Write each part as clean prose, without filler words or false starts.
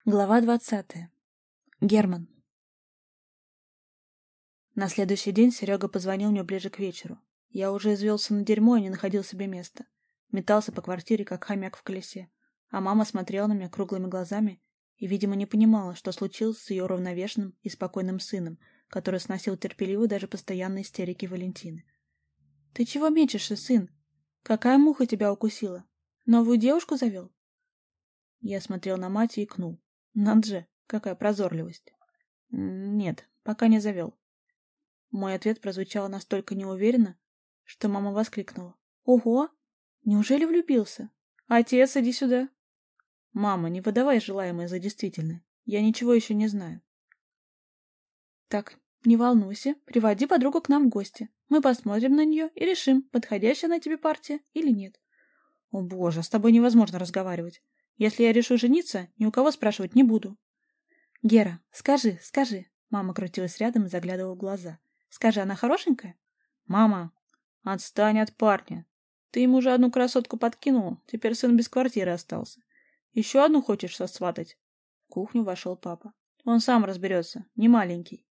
Глава 20. Герман. На следующий день Серега позвонил мне ближе к вечеру. Я уже извелся на дерьмо и не находил себе места. Метался по квартире, как хомяк в колесе. А мама смотрела на меня круглыми глазами и, видимо, не понимала, что случилось с ее равновешенным и спокойным сыном, который сносил терпеливо даже постоянные истерики Валентины. «Ты чего мечешься, сын? Какая муха тебя укусила? Новую девушку завел?» Я смотрел на мать и икнул. Надо же, какая прозорливость. Нет, пока не завел. Мой ответ прозвучал настолько неуверенно, что мама воскликнула. Ого! Неужели влюбился? Отец, иди сюда. Мама, не выдавай желаемое за действительное. Я ничего еще не знаю. Так, не волнуйся, приводи подругу к нам в гости. Мы посмотрим на нее и решим, подходящая она тебе партия или нет. О боже, с тобой невозможно разговаривать. Если я решу жениться, ни у кого спрашивать не буду. Гера, скажи. Мама крутилась рядом и заглядывала в глаза. Скажи, она хорошенькая? Мама, отстань от парня. Ты ему уже одну красотку подкинула, теперь сын без квартиры остался. Еще одну хочешь сосватать? В кухню вошел папа. Он сам разберется, не маленький.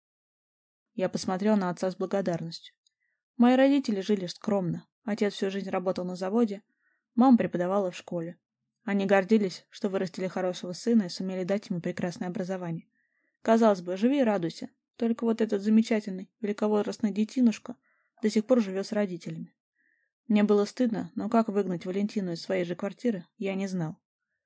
Я посмотрел на отца с благодарностью. Мои родители жили скромно. Отец всю жизнь работал на заводе, мама преподавала в школе. Они гордились, что вырастили хорошего сына и сумели дать ему прекрасное образование. Казалось бы, живи и радуйся. Только вот этот замечательный, великовозрастный детинушка до сих пор живет с родителями. Мне было стыдно, но как выгнать Валентину из своей же квартиры, я не знал.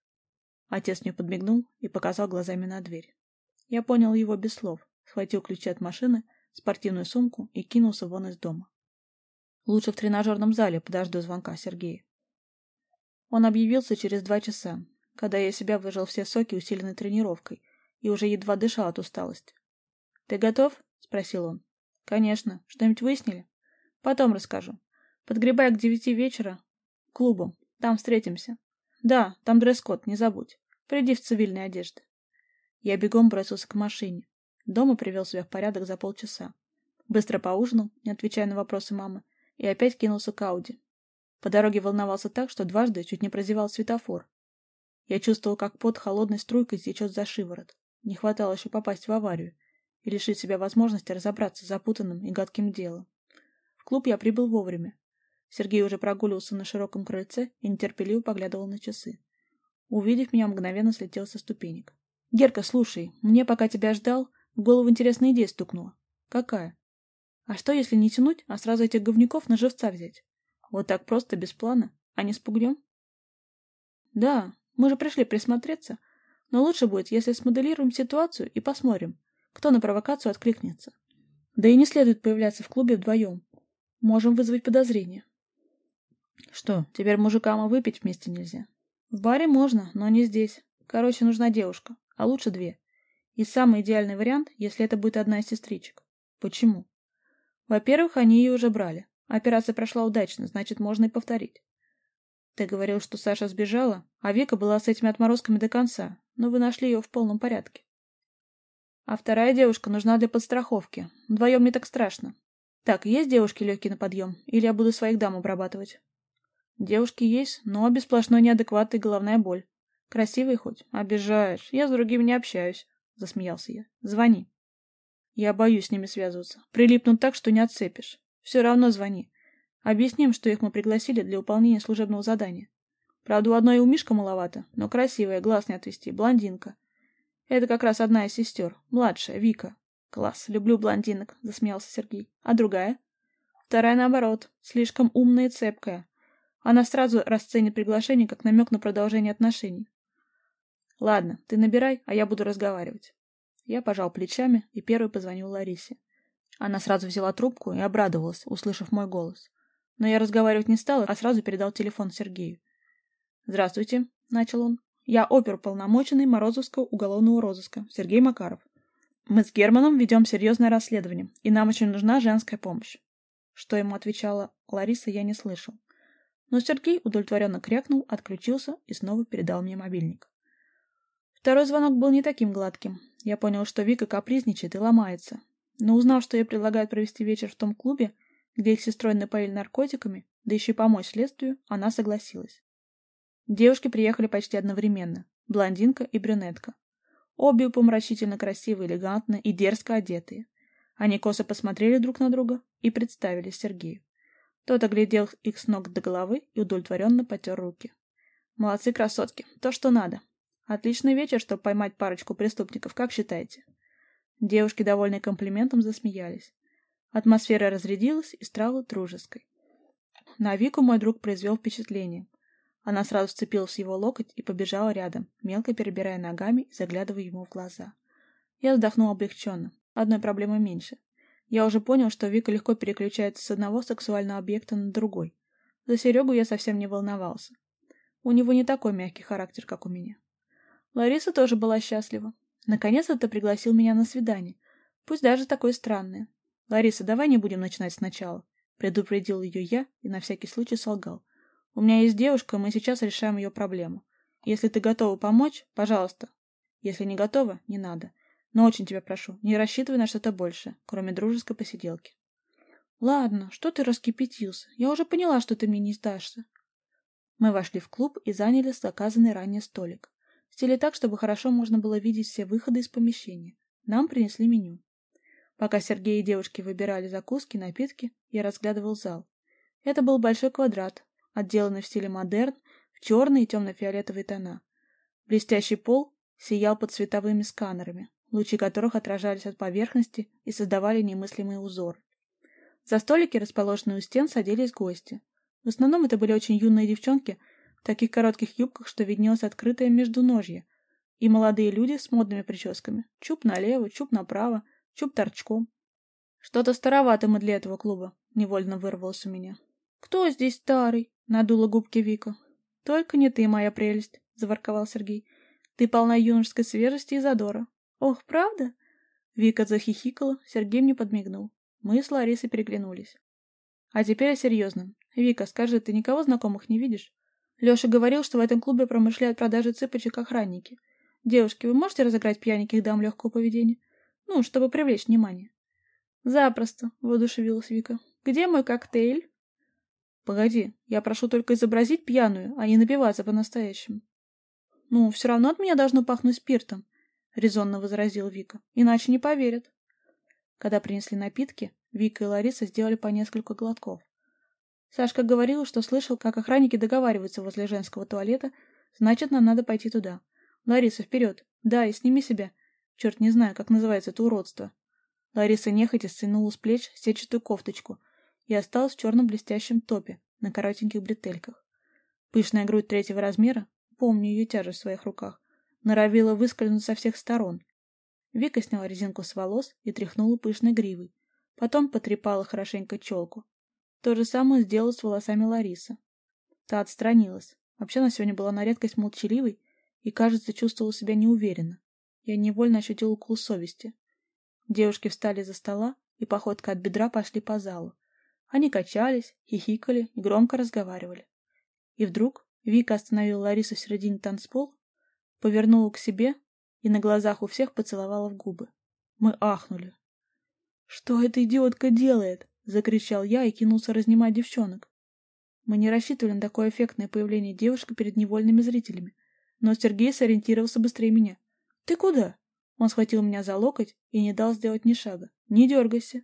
Отец мне подмигнул и показал глазами на дверь. Я понял его без слов, схватил ключи от машины, спортивную сумку и кинулся вон из дома. Лучше в тренажерном зале подожду звонка Сергея. Он объявился через 2 часа, когда я из себя выжал все соки, усиленной тренировкой, и уже едва дышал от усталости. «Ты готов?» — спросил он. «Конечно. Что-нибудь выяснили?» «Потом расскажу. Подгребай к 9 вечера к клубу. Там встретимся. Да, там дресс-код, не забудь. Приди в цивильной одежде». Я бегом бросился к машине. Дома привел себя в порядок за полчаса. Быстро поужинал, не отвечая на вопросы мамы, и опять кинулся к Ауди. По дороге волновался так, что дважды чуть не прозевал светофор. Я чувствовал, как пот холодной струйкой течет за шиворот. Не хватало еще попасть в аварию и лишить себя возможности разобраться с запутанным и гадким делом. В клуб я прибыл вовремя. Сергей уже прогуливался на широком крыльце и нетерпеливо поглядывал на часы. Увидев меня, мгновенно слетел со ступенек. «Герка, слушай, мне, пока тебя ждал, в голову интересная идея стукнула». «Какая?» «А что, если не тянуть, а сразу этих говнюков на живца взять? Вот так просто, без плана, а не спугнем?» «Да, мы же пришли присмотреться, но лучше будет, если смоделируем ситуацию и посмотрим, кто на провокацию откликнется. Да и не следует появляться в клубе вдвоем. Можем вызвать подозрение». «Что, теперь мужикам и выпить вместе нельзя?» «В баре можно, но не здесь. Короче, нужна девушка, а лучше 2. И самый идеальный вариант, если это будет одна из сестричек». «Почему?» «Во-первых, они ее уже брали. Операция прошла удачно, значит, можно и повторить. Ты говорил, что Саша сбежала, а Вика была с этими отморозками до конца, но вы нашли ее в полном порядке. А вторая девушка нужна для подстраховки. Вдвоем не так страшно. Так, есть девушки легкие на подъем, или я буду своих дам обрабатывать?» «Девушки есть, но обе сплошной неадекват и головная боль. Красивые хоть? Обижаешь. Я с другими не общаюсь», — засмеялся я. «Звони». «Я боюсь с ними связываться. Прилипнут так, что не отцепишь. Все равно звони. Объясним, что их мы пригласили для выполнения служебного задания. Правда, у одной у Мишка маловато, но красивая, глаз не отвести, блондинка. Это как раз одна из сестер, младшая, Вика». «Класс, люблю блондинок», — засмеялся Сергей. «А другая?» «Вторая, наоборот, слишком умная и цепкая. Она сразу расценит приглашение как намек на продолжение отношений». «Ладно, ты набирай, а я буду разговаривать». Я пожал плечами и первый позвонил Ларисе. Она сразу взяла трубку и обрадовалась, услышав мой голос. Но я разговаривать не стал, а сразу передал телефон Сергею. «Здравствуйте», — начал он. «Я оперуполномоченный Морозовского уголовного розыска Сергей Макаров. Мы с Германом ведем серьезное расследование, и нам очень нужна женская помощь». Что ему отвечала Лариса, я не слышал. Но Сергей удовлетворенно крякнул, отключился и снова передал мне мобильник. Второй звонок был не таким гладким. Я понял, что Вика капризничает и ломается. Но узнав, что ей предлагают провести вечер в том клубе, где их с сестрой напоили наркотиками, да еще и помочь следствию, она согласилась. Девушки приехали почти одновременно. Блондинка и брюнетка. Обе помрачительно красивые, элегантные и дерзко одетые. Они косо посмотрели друг на друга и представились Сергею. Тот оглядел их с ног до головы и удовлетворенно потер руки. «Молодцы, красотки, то, что надо. Отличный вечер, чтобы поймать парочку преступников, как считаете?» Девушки, довольные комплиментом, засмеялись. Атмосфера разрядилась и стала дружеской. На Вику мой друг произвел впечатление. Она сразу вцепилась в его локоть и побежала рядом, мелко перебирая ногами и заглядывая ему в глаза. Я вздохнул облегченно. Одной проблемы меньше. Я уже понял, что Вика легко переключается с одного сексуального объекта на другой. За Серегу я совсем не волновался. У него не такой мягкий характер, как у меня. Лариса тоже была счастлива. Наконец-то ты пригласил меня на свидание. Пусть даже такое странное. Лариса, давай не будем начинать сначала. Предупредил ее я и на всякий случай солгал. У меня есть девушка, мы сейчас решаем ее проблему. Если ты готова помочь, пожалуйста. Если не готова, не надо. Но очень тебя прошу, не рассчитывай на что-то большее, кроме дружеской посиделки. Ладно, что ты раскипятился? Я уже поняла, что ты мне не сдашься. Мы вошли в клуб и заняли заказанный ранее столик. Сели так, чтобы хорошо можно было видеть все выходы из помещения. Нам принесли меню. Пока Сергей и девушки выбирали закуски, напитки, я разглядывал зал. Это был большой квадрат, отделанный в стиле модерн, в черные и темно-фиолетовые тона. Блестящий пол сиял под световыми сканерами, лучи которых отражались от поверхности и создавали немыслимый узор. За столики, расположенные у стен, садились гости. В основном это были очень юные девчонки в таких коротких юбках, что виднелось открытое междуножье, и молодые люди с модными прическами. Чуб налево, чуб направо, чуб торчком. Что-то старовато мы для этого клуба, невольно вырвалось у меня. «Кто здесь старый?» — надула губки Вика. «Только не ты, моя прелесть», — заворковал Сергей. «Ты полна юношеской свежести и задора». «Ох, правда?» Вика захихикала, Сергей мне подмигнул. Мы с Ларисой переглянулись. «А теперь о серьезном. Вика, скажи, ты никого знакомых не видишь? Леша говорил, что в этом клубе промышляют продажей цыпочек охранники. Девушки, вы можете разыграть пьяненьких дам легкого поведения? Ну, чтобы привлечь внимание». «Запросто», — воодушевилась Вика. «Где мой коктейль?» «Погоди, я прошу только изобразить пьяную, а не напиваться по-настоящему». «Ну, все равно от меня должно пахнуть спиртом», — резонно возразил Вика. «Иначе не поверят». Когда принесли напитки, Вика и Лариса сделали по несколько глотков. Сашка говорил, что слышал, как охранники договариваются возле женского туалета, значит, нам надо пойти туда. Лариса, вперед! Да, и сними себя. Черт, не знаю, как называется это уродство. Лариса нехотя стянула с плеч сетчатую кофточку и осталась в черном блестящем топе на коротеньких бретельках. Пышная грудь третьего размера, помню ее тяжесть в своих руках, норовила выскользнуть со всех сторон. Вика сняла резинку с волос и тряхнула пышной гривой. Потом потрепала хорошенько челку. То же самое сделала с волосами Лариса. Та отстранилась. Вообще она сегодня была на редкость молчаливой и, кажется, чувствовала себя неуверенно. Я невольно ощутил укол совести. Девушки встали из-за стола и походкой от бедра пошли по залу. Они качались, хихикали и громко разговаривали. И вдруг Вика остановила Ларису в середине танцпола, повернула к себе и на глазах у всех поцеловала в губы. Мы ахнули. «Что эта идиотка делает?» — закричал я и кинулся разнимать девчонок. Мы не рассчитывали на такое эффектное появление девушки перед невольными зрителями, но Сергей сориентировался быстрее меня. «Ты куда?» Он схватил меня за локоть и не дал сделать ни шага. «Не дергайся!»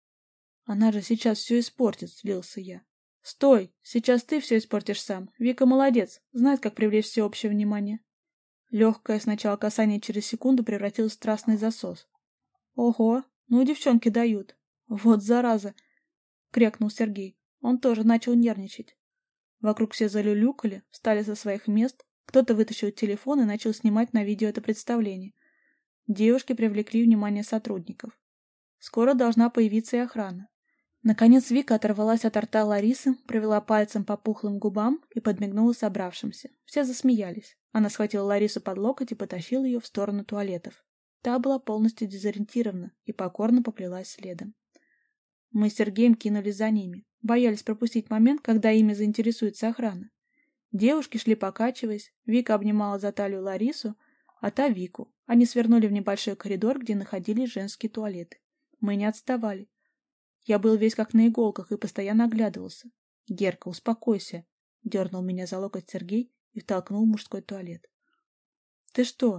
«Она же сейчас все испортит», — злился я. «Стой! Сейчас ты все испортишь сам. Вика молодец, знает, как привлечь всеобщее внимание». Легкое сначала касание через секунду превратилось в страстный засос. «Ого! Ну, девчонки дают!» «Вот зараза!» — крякнул Сергей. Он тоже начал нервничать. Вокруг все залюлюкали, встали со своих мест, кто-то вытащил телефон и начал снимать на видео это представление. Девушки привлекли внимание сотрудников. Скоро должна появиться и охрана. Наконец Вика оторвалась от рта Ларисы, провела пальцем по пухлым губам и подмигнула собравшимся. Все засмеялись. Она схватила Ларису под локоть и потащила ее в сторону туалетов. Та была полностью дезориентирована и покорно поплелась следом. Мы с Сергеем кинулись за ними. Боялись пропустить момент, когда ими заинтересуется охрана. Девушки шли покачиваясь, Вика обнимала за талию Ларису, а та Вику. Они свернули в небольшой коридор, где находились женские туалеты. Мы не отставали. Я был весь как на иголках и постоянно оглядывался. «Герка, успокойся!» — дернул меня за локоть Сергей и втолкнул в мужской туалет. «Ты что?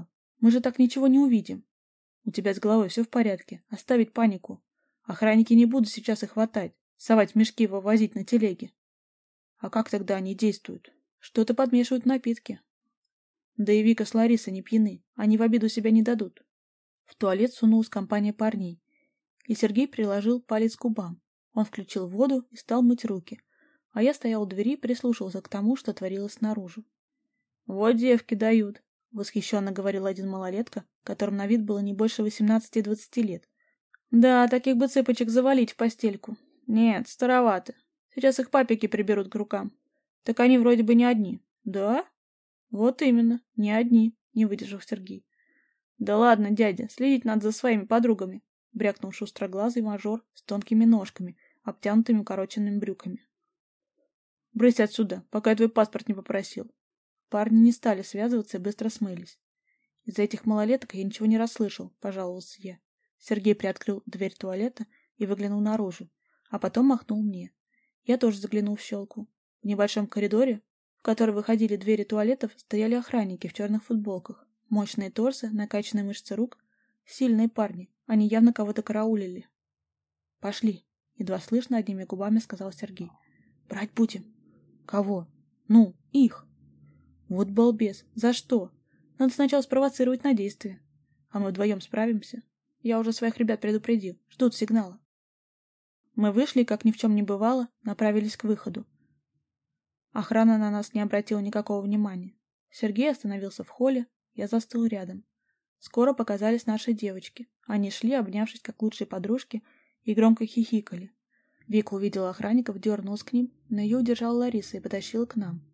Мы же так ничего не увидим. У тебя с головой все в порядке. Оставить панику. Охранники не будут сейчас их хватать, совать в мешки и вывозить на телеге. А как тогда они действуют? Что-то подмешивают в напитки. Да и Вика с Ларисой не пьяны. Они в обиду себя не дадут. В туалет сунулась компания парней. И Сергей приложил палец к губам. Он включил воду и стал мыть руки. А я стоял у двери и прислушивался к тому, что творилось снаружи. «Вот девки дают», — восхищенно говорил один малолетка, которому на вид было не больше 18-20 лет. «Да, таких бы цыпочек завалить в постельку. Нет, староваты. Сейчас их папики приберут к рукам. Так они вроде бы не одни». «Да?» «Вот именно, не одни», — не выдержал Сергей. «Да ладно, дядя, следить надо за своими подругами», — брякнул шустроглазый мажор с тонкими ножками, обтянутыми укороченными брюками. «Брысь отсюда, пока я твой паспорт не попросил». Парни не стали связываться и быстро смылись. «Из-за этих малолеток я ничего не расслышал», — пожаловался я. Сергей приоткрыл дверь туалета и выглянул наружу, а потом махнул мне. Я тоже заглянул в щелку. В небольшом коридоре, в который выходили двери туалетов, стояли охранники в черных футболках. Мощные торсы, накачанные мышцы рук. Сильные парни. Они явно кого-то караулили. «Пошли», — едва слышно одними губами сказал Сергей. «Брать будем». «Кого?» «Ну, их». «Вот балбес. За что? Надо сначала спровоцировать на действие. А мы вдвоем справимся. Я уже своих ребят предупредил. Ждут сигнала». Мы вышли, как ни в чем не бывало, направились к выходу. Охрана на нас не обратила никакого внимания. Сергей остановился в холле, я застыл рядом. Скоро показались наши девочки. Они шли, обнявшись как лучшие подружки, и громко хихикали. Вика увидела охранников, дернулась к ним, но ее удержала Лариса и потащила к нам.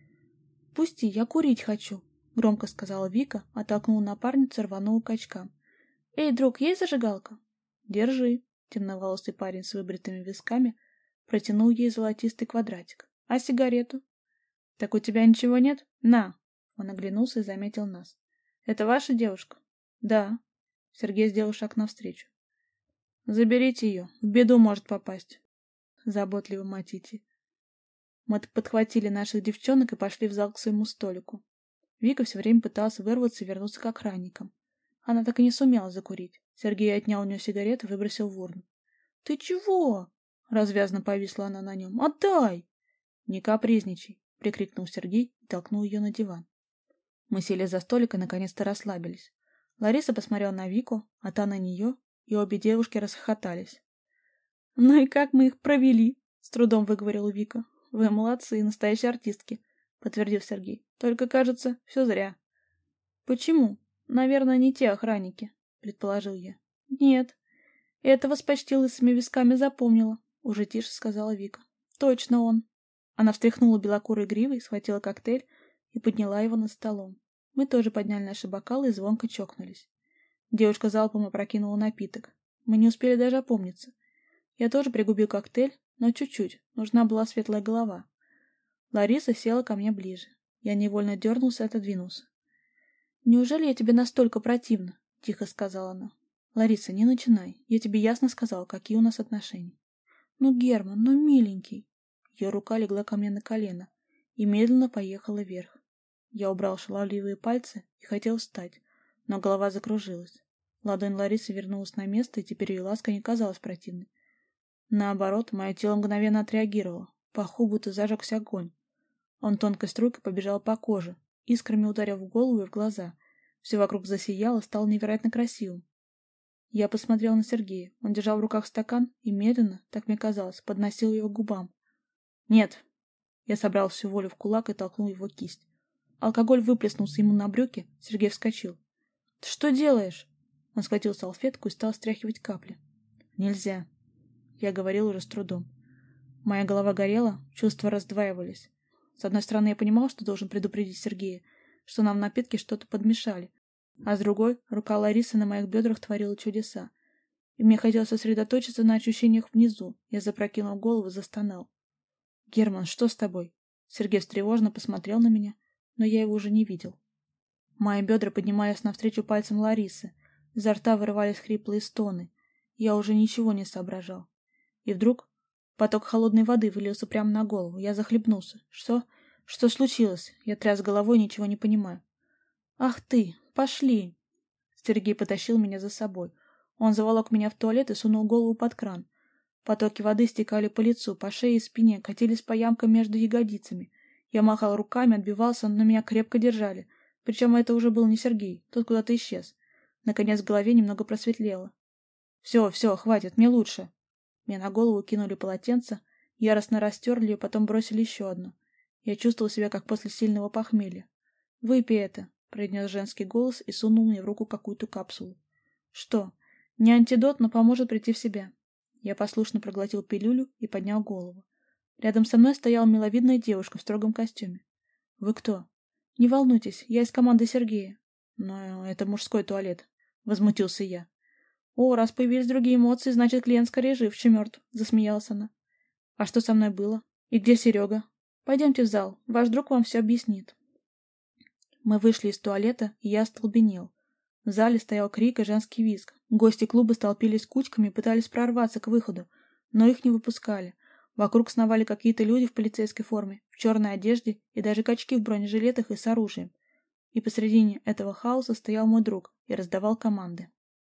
«Пусти, я курить хочу», — громко сказала Вика, оттолкнула напарницу, рванула к очкам. «Эй, друг, есть зажигалка?» «Держи», — темноволосый парень с выбритыми висками протянул ей золотистый квадратик. «А сигарету?» «Так у тебя ничего нет? На!» Он оглянулся и заметил нас. «Это ваша девушка?» «Да». Сергей сделал шаг навстречу. «Заберите ее, в беду может попасть», — заботливо матите. Мы подхватили наших девчонок и пошли в зал к своему столику. Вика все время пыталась вырваться и вернуться к охранникам. Она так и не сумела закурить. Сергей отнял у нее сигарету и выбросил в урну. «Ты чего?» — развязно повисла она на нем. «Отдай!» «Не капризничай!» — прикрикнул Сергей и толкнул ее на диван. Мы сели за столик и наконец-то расслабились. Лариса посмотрела на Вику, а та на нее, и обе девушки расхохотались. «Ну и как мы их провели?» — с трудом выговорила Вика. «Вы молодцы, настоящие артистки», — подтвердил Сергей. «Только, кажется, все зря». «Почему? Наверное, не те охранники», — предположил я. «Нет. Этого с почти лысыми висками запомнила», — уже тише сказала Вика. «Точно он». Она встряхнула белокурой гривой, схватила коктейль и подняла его над столом. Мы тоже подняли наши бокалы и звонко чокнулись. Девушка залпом опрокинула напиток. Мы не успели даже опомниться. Я тоже пригубил коктейль, но чуть-чуть. Нужна была светлая голова. Лариса села ко мне ближе. Я невольно дернулся и отодвинулся. «Неужели я тебе настолько противна?» — тихо сказала она. «Лариса, не начинай. Я тебе ясно сказала, какие у нас отношения». «Ну, Герман, ну, миленький». Ее рука легла ко мне на колено и медленно поехала вверх. Я убрал шаловливые пальцы и хотел встать, но голова закружилась. Ладонь Ларисы вернулась на место, и теперь ее ласка не казалась противной. Наоборот, мое тело мгновенно отреагировало. По паху будто зажегся огонь. Он тонкой струйкой побежал по коже, искрами ударил в голову и в глаза. Все вокруг засияло, стало невероятно красивым. Я посмотрел на Сергея. Он держал в руках стакан и медленно, так мне казалось, подносил его к губам. «Нет!» Я собрал всю волю в кулак и толкнул его кисть. Алкоголь выплеснулся ему на брюки, Сергей вскочил. «Ты что делаешь?» Он схватил салфетку и стал стряхивать капли. «Нельзя!» Я говорил уже с трудом. Моя голова горела, чувства раздваивались. С одной стороны, я понимал, что должен предупредить Сергея, что нам в напитке что-то подмешали, а с другой, рука Ларисы на моих бедрах творила чудеса. И мне хотелось сосредоточиться на ощущениях внизу. Я запрокинул голову и застонал. «Герман, что с тобой?» Сергей встревоженно посмотрел на меня, но я его уже не видел. Мои бедра поднимались навстречу пальцам Ларисы, изо рта вырывались хриплые стоны. Я уже ничего не соображал. И вдруг поток холодной воды вылился прямо на голову. Я захлебнулся. «Что? Что случилось?» Я тряс головой, ничего не понимаю. «Ах ты! Пошли!» Сергей потащил меня за собой. Он заволок меня в туалет и сунул голову под кран. Потоки воды стекали по лицу, по шее и спине, катились по ямкам между ягодицами. Я махал руками, отбивался, но меня крепко держали. Причем это уже был не Сергей, тот куда-то исчез. Наконец в голове немного просветлело. «Все, все, хватит, мне лучше». Мне на голову кинули полотенце, яростно растерли и потом бросили еще одно. Я чувствовал себя как после сильного похмелья. «Выпей это», — произнес женский голос и сунул мне в руку какую-то капсулу. «Что? Не антидот, но поможет прийти в себя». Я послушно проглотил пилюлю и поднял голову. Рядом со мной стояла миловидная девушка в строгом костюме. «Вы кто?» «Не волнуйтесь, я из команды Сергея». «Но это мужской туалет», — возмутился я. «О, раз появились другие эмоции, значит, клиент скорее жив, чем мертв», — засмеялась она. «А что со мной было? И где Серега? Пойдемте в зал, ваш друг вам все объяснит». Мы вышли из туалета, и я остолбенел. В зале стоял крик и женский визг. Гости клуба столпились кучками и пытались прорваться к выходу, но их не выпускали. Вокруг сновали какие-то люди в полицейской форме, в черной одежде и даже качки в бронежилетах и с оружием. И посредине этого хаоса стоял мой друг и раздавал команды.